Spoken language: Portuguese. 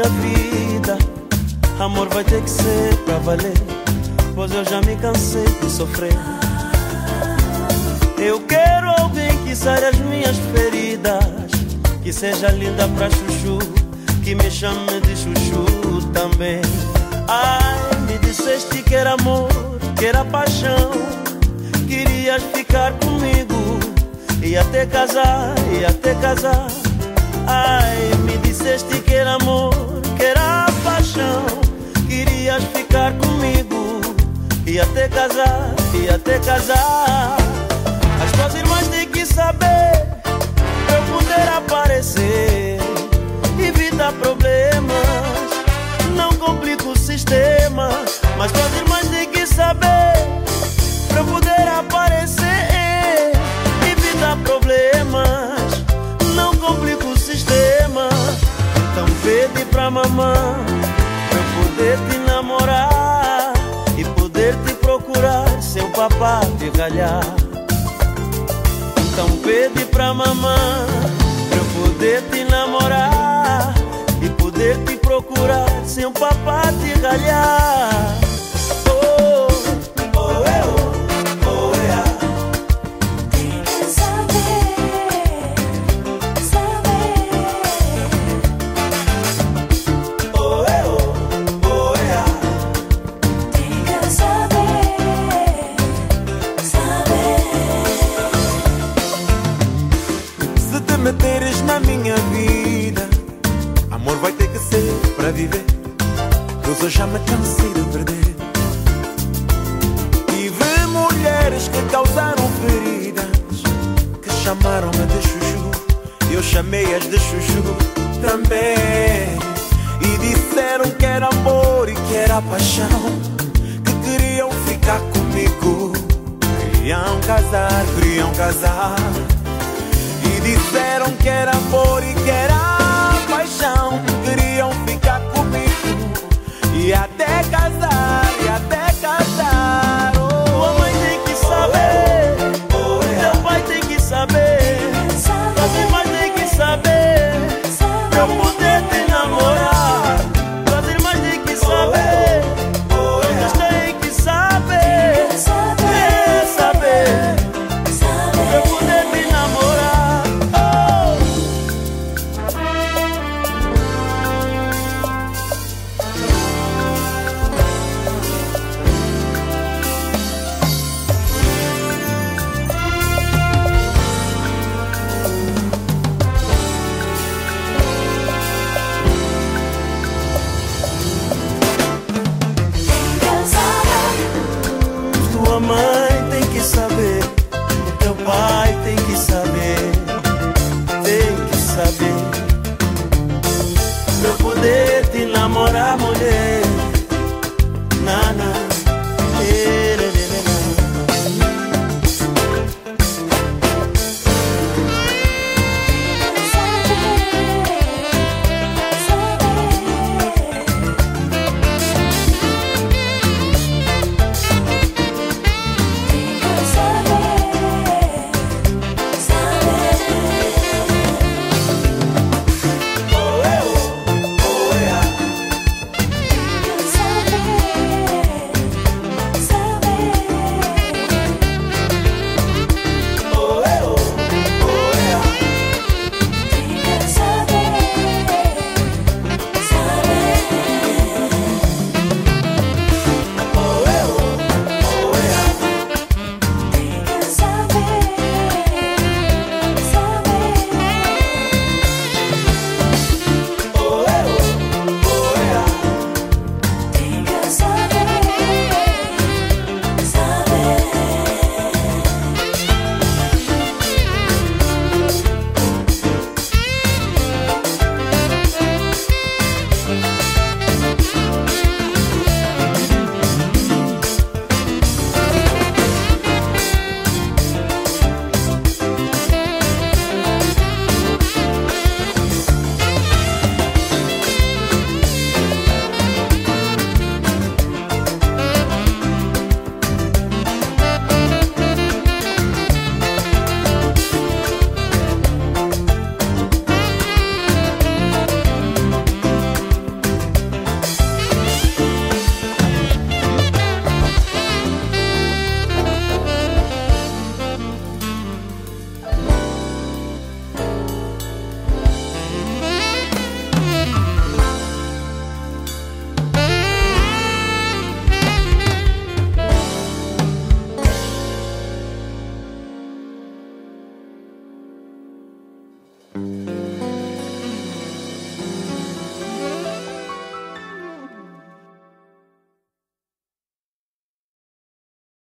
vida. Amor vai ter que ser pra valer, pois eu já me cansei de sofrer. Eu quero alguém que sare as minhas feridas, que seja linda pra chuchu, que me chame de chuchu também. Ai, me disseste que era amor, que era paixão, querias ficar comigo, ia até casar, ia até casar. Ai, me disseste que era amor, que era paixão, querias ficar comigo, ia até casar, ia até casar. As tuas irmãs têm que saber, pra eu poder aparecer, evita problemas, não complica o sistema. Mas tuas irmãs têm que saber, pra eu poder aparecer, evita problemas, não complica o sistema. Então pede pra mamãe, pra eu poder te namorar e poder te procurar sem o papá te galhar. Então pede pra mamãe, pra eu poder te namorar e poder te procurar sem o papá te galhar. Oh, oh, oh, oh, yeah. Tem que saber, saber. Oh, oh, oh, yeah. Tem que saber, saber. Se te meteres na minha vida, amor vai ter que ser pra viver, pois eu já me cansei de perder. Tive mulheres que causaram feridas, que chamaram-me de chuchu, eu chamei-as de chuchu também. E disseram que era amor e que era paixão, que queriam ficar comigo, queriam casar, queriam casar. E disseram que era amor e que era paixão, queriam ficar comigo e até casar, e até casar. Tua mãe tem que saber, teu pai tem que saber, tuas irmãs têm que saber, pra eu poder te namorar. Tuas irmãs têm que saber, todos têm que saber, saber, pra eu poder te namorar. Oh. Tua mãe